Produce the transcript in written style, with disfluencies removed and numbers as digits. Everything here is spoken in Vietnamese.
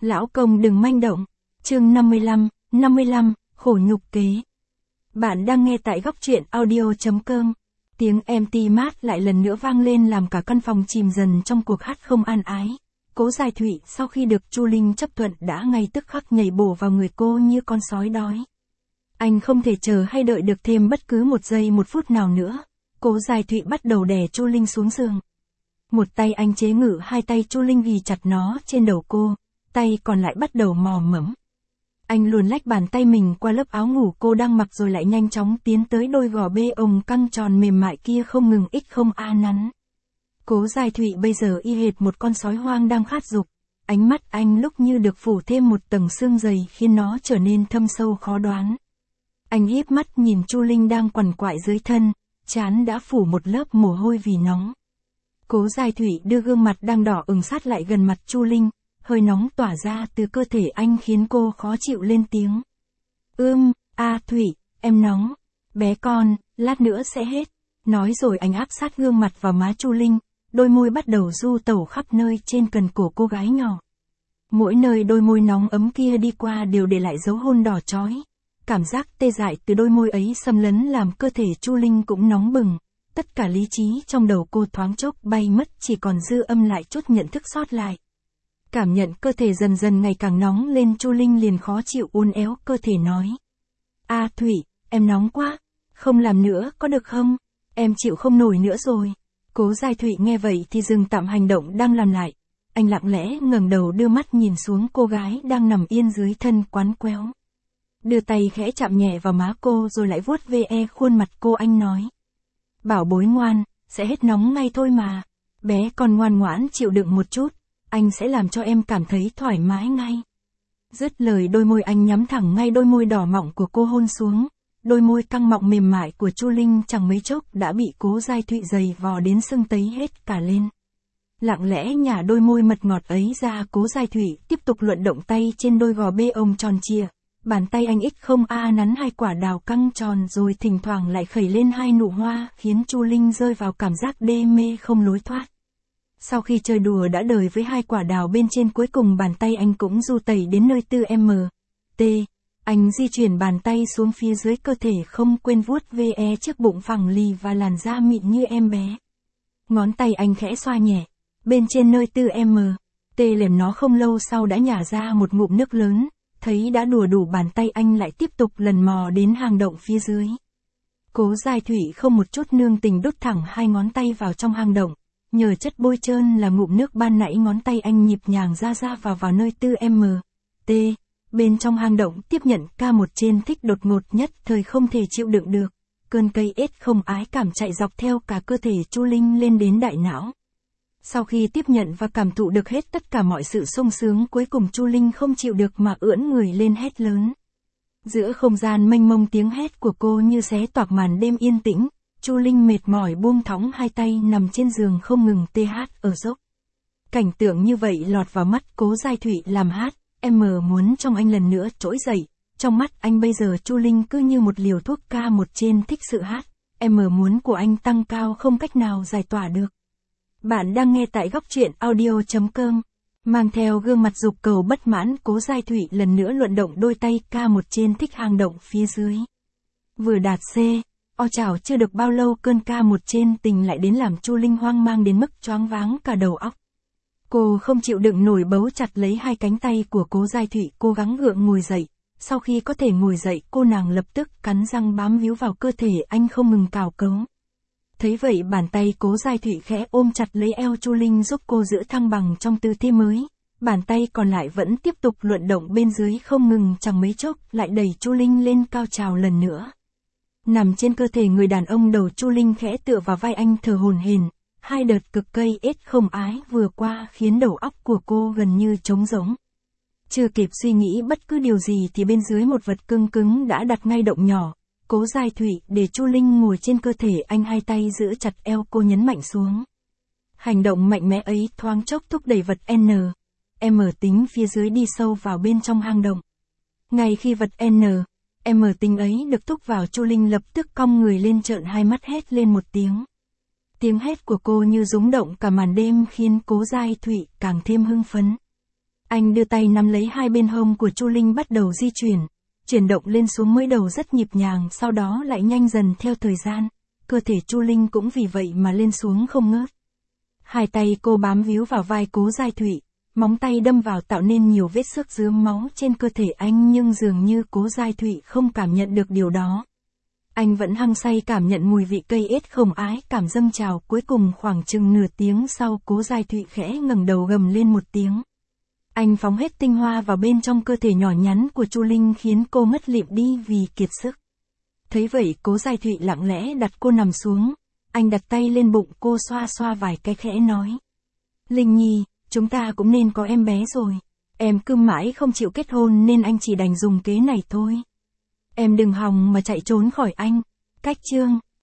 Lão công đừng manh động. Chương 55, khổ nhục kế. Bạn đang nghe tại góc truyện audio.com. Tiếng empty mát lại lần nữa vang lên làm cả căn phòng chìm dần trong cuộc hát không an ái. Cố Giai Thụy sau khi được Chu Linh chấp thuận đã ngay tức khắc nhảy bổ vào người cô như con sói đói. Anh không thể chờ hay đợi được thêm bất cứ một giây một phút nào nữa. Cố Giai Thụy bắt đầu đè Chu Linh xuống giường. Một tay anh chế ngự hai tay Chu Linh ghi chặt nó trên đầu cô, tay còn lại bắt đầu mò mẫm. Anh luồn lách bàn tay mình qua lớp áo ngủ cô đang mặc rồi lại nhanh chóng tiến tới đôi gò bê ồng căng tròn mềm mại kia không ngừng không nắn. Cố Giai Thụy bây giờ y hệt một con sói hoang đang khát dục. Ánh mắt anh lúc như được phủ thêm một tầng xương dày khiến nó trở nên thâm sâu khó đoán. Anh híp mắt nhìn Chu Linh đang quằn quại dưới thân, trán đã phủ một lớp mồ hôi vì nóng. Cố Giai Thụy đưa gương mặt đang đỏ ửng sát lại gần mặt Chu Linh, hơi nóng tỏa ra từ cơ thể anh khiến cô khó chịu lên tiếng. Thụy, em nóng. Bé con, lát nữa sẽ hết. Nói rồi anh áp sát gương mặt vào má Chu Linh, đôi môi bắt đầu du tẩu khắp nơi trên cần cổ cô gái nhỏ. Mỗi nơi đôi môi nóng ấm kia đi qua đều để lại dấu hôn đỏ chói. Cảm giác tê dại từ đôi môi ấy xâm lấn làm cơ thể Chu Linh cũng nóng bừng. Tất cả lý trí trong đầu cô thoáng chốc bay mất chỉ còn dư âm lại chút nhận thức sót lại. Cảm nhận cơ thể dần dần ngày càng nóng lên Chu Linh liền khó chịu uốn éo cơ thể nói. Thụy, em nóng quá. Không làm nữa có được không? Em chịu không nổi nữa rồi. Cố Giai Thụy nghe vậy thì dừng tạm hành động đang làm lại. Anh lặng lẽ ngẩng đầu đưa mắt nhìn xuống cô gái đang nằm yên dưới thân quán quéo. Đưa tay khẽ chạm nhẹ vào má cô rồi lại vuốt ve khuôn mặt cô anh nói. Bảo bối ngoan, sẽ hết nóng ngay thôi mà. Bé con ngoan ngoãn chịu đựng một chút, anh sẽ làm cho em cảm thấy thoải mái ngay. Dứt lời đôi môi anh nhắm thẳng ngay đôi môi đỏ mọng của cô hôn xuống. Đôi môi căng mọng mềm mại của Chu Linh chẳng mấy chốc đã bị Cố Giai Thụy giày vò đến sưng tấy hết cả lên. Lặng lẽ nhả đôi môi mật ngọt ấy ra, Cố Giai Thụy tiếp tục luận động tay trên đôi gò bê ông tròn trịa. Bàn tay anh không nắn hai quả đào căng tròn rồi thỉnh thoảng lại khẩy lên hai nụ hoa khiến Chu Linh rơi vào cảm giác đê mê không lối thoát. Sau khi chơi đùa đã đời với hai quả đào bên trên cuối cùng bàn tay anh cũng du tẩy đến nơi 4MT. Anh di chuyển bàn tay xuống phía dưới cơ thể không quên vuốt ve chiếc bụng phẳng lì và làn da mịn như em bé. Ngón tay anh khẽ xoa nhẹ. Bên trên nơi 4MT lềm nó không lâu sau đã nhả ra một ngụm nước lớn. Thấy đã đùa đủ bàn tay anh lại tiếp tục lần mò đến hang động phía dưới. Cố Giai Thụy không một chút nương tình đút thẳng hai ngón tay vào trong hang động. Nhờ chất bôi trơn là ngụm nước ban nãy ngón tay anh nhịp nhàng ra vào nơi 4MT. Bên trong hang động tiếp nhận ca một trên thích đột ngột nhất thời không thể chịu đựng được. Cơn cây ết không ái cảm chạy dọc theo cả cơ thể Chu Linh lên đến đại não. Sau khi tiếp nhận và cảm thụ được hết tất cả mọi sự sung sướng cuối cùng Chu Linh không chịu được mà ưỡn người lên hét lớn. Giữa không gian mênh mông tiếng hét của cô như xé toạc màn đêm yên tĩnh, Chu Linh mệt mỏi buông thõng hai tay nằm trên giường không ngừng ở dốc. Cảnh tượng như vậy lọt vào mắt Cố Giai Thụy làm em muốn trong anh lần nữa trỗi dậy. Trong mắt anh bây giờ Chu Linh cứ như một liều thuốc ca một trên thích sự em muốn của anh tăng cao không cách nào giải tỏa được. Bạn đang nghe tại góc truyện audio.com. Mang theo gương mặt dục cầu bất mãn, Cố Giai Thụy lần nữa luận động đôi tay ca một trên thích hang động phía dưới. Vừa đạt chảo chưa được bao lâu cơn ca một trên tình lại đến làm Chu Linh hoang mang đến mức choáng váng cả đầu óc. Cô không chịu đựng nổi bấu chặt lấy hai cánh tay của Cố Giai Thụy cố gắng gượng ngồi dậy. Sau khi có thể ngồi dậy cô nàng lập tức cắn răng bám víu vào cơ thể anh không ngừng cào cấu. Thấy vậy bàn tay Cố Giai Thụy khẽ ôm chặt lấy eo Chu Linh giúp cô giữ thăng bằng trong tư thế mới. Bàn tay còn lại vẫn tiếp tục luận động bên dưới không ngừng chẳng mấy chốc lại đẩy Chu Linh lên cao trào lần nữa. Nằm trên cơ thể người đàn ông đầu Chu Linh khẽ tựa vào vai anh thở hổn hển. Hai đợt cực cây ết không ái vừa qua khiến đầu óc của cô gần như trống rỗng. Chưa kịp suy nghĩ bất cứ điều gì thì bên dưới một vật cứng cứng đã đặt ngay động nhỏ. Cố Giai Thụy để Chu Linh ngồi trên cơ thể anh hai tay giữ chặt eo cô nhấn mạnh xuống. Hành động mạnh mẽ ấy thoáng chốc thúc đẩy vật M tính phía dưới đi sâu vào bên trong hang động. Ngay khi vật M tính ấy được thúc vào Chu Linh lập tức cong người lên trợn hai mắt hét lên một tiếng. Tiếng hét của cô như rúng động cả màn đêm khiến Cố Giai Thụy càng thêm hưng phấn. Anh đưa tay nắm lấy hai bên hông của Chu Linh bắt đầu di chuyển động lên xuống mới đầu rất nhịp nhàng, sau đó lại nhanh dần theo thời gian. Cơ thể Chu Linh cũng vì vậy mà lên xuống không ngớt. Hai tay cô bám víu vào vai Cố Giai Thụy, móng tay đâm vào tạo nên nhiều vết xước rướm máu trên cơ thể anh, nhưng dường như Cố Giai Thụy không cảm nhận được điều đó. Anh vẫn hăng say cảm nhận mùi vị cây ết không ái cảm dâng trào. Cuối cùng khoảng chừng nửa tiếng sau, Cố Giai Thụy khẽ ngẩng đầu gầm lên một tiếng. Anh phóng hết tinh hoa vào bên trong cơ thể nhỏ nhắn của Chu Linh khiến cô ngất lịm đi vì kiệt sức. Thấy vậy, Cố Giai Thụy lặng lẽ đặt cô nằm xuống. Anh đặt tay lên bụng cô xoa xoa vài cái khẽ nói. Linh Nhi, chúng ta cũng nên có em bé rồi. Em cứ mãi không chịu kết hôn nên anh chỉ đành dùng kế này thôi. Em đừng hòng mà chạy trốn khỏi anh. Cách chương